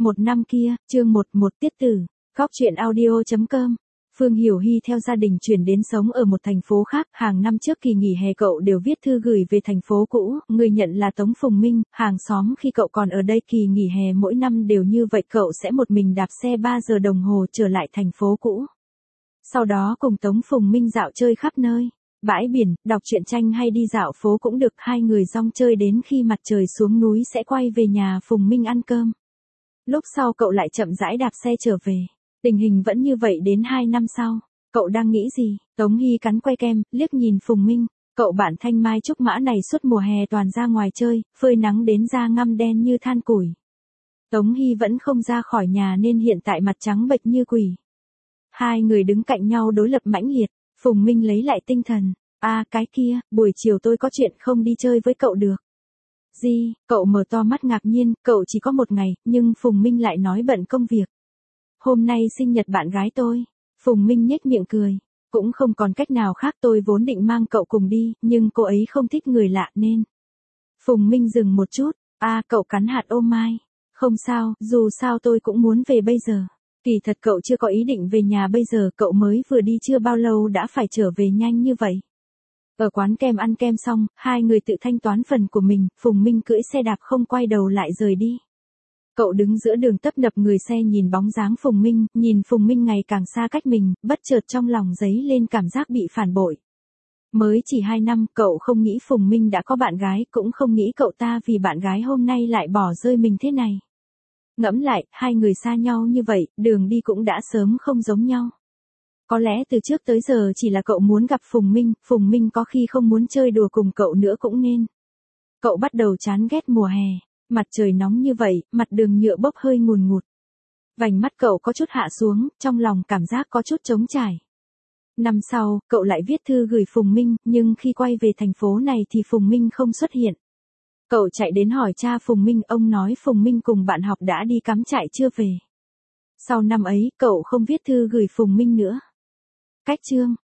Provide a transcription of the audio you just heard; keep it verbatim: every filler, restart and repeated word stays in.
Một năm kia, chương một, một tiết tử, góc truyện audio chấm com. Phương Hiểu Hy theo gia đình chuyển đến sống ở một thành phố khác, hàng năm trước kỳ nghỉ hè cậu đều viết thư gửi về thành phố cũ, người nhận là Tống Phùng Minh, hàng xóm khi cậu còn ở đây kỳ nghỉ hè mỗi năm đều như vậy, cậu sẽ một mình đạp xe ba giờ đồng hồ trở lại thành phố cũ. Sau đó cùng Tống Phùng Minh dạo chơi khắp nơi, bãi biển, đọc truyện tranh hay đi dạo phố cũng được, hai người rong chơi đến khi mặt trời xuống núi sẽ quay về nhà Phùng Minh ăn cơm. Lúc sau cậu lại chậm rãi đạp xe trở về. Tình hình vẫn như vậy đến hai năm sau. Cậu đang nghĩ gì? Tống Hy cắn que kem, liếc nhìn Phùng Minh. Cậu bạn thanh mai trúc mã này suốt mùa hè toàn ra ngoài chơi, phơi nắng đến da ngăm đen như than củi. Tống Hy vẫn không ra khỏi nhà nên hiện tại mặt trắng bệch như quỷ. Hai người đứng cạnh nhau đối lập mãnh liệt. Phùng Minh lấy lại tinh thần. À cái kia, buổi chiều tôi có chuyện không đi chơi với cậu được. Gì? Cậu mở to mắt ngạc nhiên, cậu chỉ có một ngày, nhưng Phùng Minh lại nói bận công việc. Hôm nay sinh nhật bạn gái tôi. Phùng Minh nhếch miệng cười. Cũng không còn cách nào khác, tôi vốn định mang cậu cùng đi, nhưng cô ấy không thích người lạ nên. Phùng Minh dừng một chút. À cậu cắn hạt ô mai. Không sao, dù sao tôi cũng muốn về bây giờ. Kỳ thật cậu chưa có ý định về nhà bây giờ, cậu mới vừa đi chưa bao lâu đã phải trở về nhanh như vậy. Ở quán kem ăn kem xong, hai người tự thanh toán phần của mình, Phùng Minh cưỡi xe đạp không quay đầu lại rời đi. Cậu đứng giữa đường tấp nập người xe nhìn bóng dáng Phùng Minh, nhìn Phùng Minh ngày càng xa cách mình, bất chợt trong lòng dấy lên cảm giác bị phản bội. Mới chỉ hai năm, cậu không nghĩ Phùng Minh đã có bạn gái, cũng không nghĩ cậu ta vì bạn gái hôm nay lại bỏ rơi mình thế này. Ngẫm lại, hai người xa nhau như vậy, đường đi cũng đã sớm không giống nhau. Có lẽ từ trước tới giờ chỉ là cậu muốn gặp Phùng Minh, Phùng Minh có khi không muốn chơi đùa cùng cậu nữa cũng nên. Cậu bắt đầu chán ghét mùa hè, mặt trời nóng như vậy, mặt đường nhựa bốc hơi ngùn ngụt. Vành mắt cậu có chút hạ xuống, trong lòng cảm giác có chút trống trải. Năm sau, cậu lại viết thư gửi Phùng Minh, nhưng khi quay về thành phố này thì Phùng Minh không xuất hiện. Cậu chạy đến hỏi cha Phùng Minh, ông nói Phùng Minh cùng bạn học đã đi cắm trại chưa về. Sau năm ấy, cậu không viết thư gửi Phùng Minh nữa. Cách chương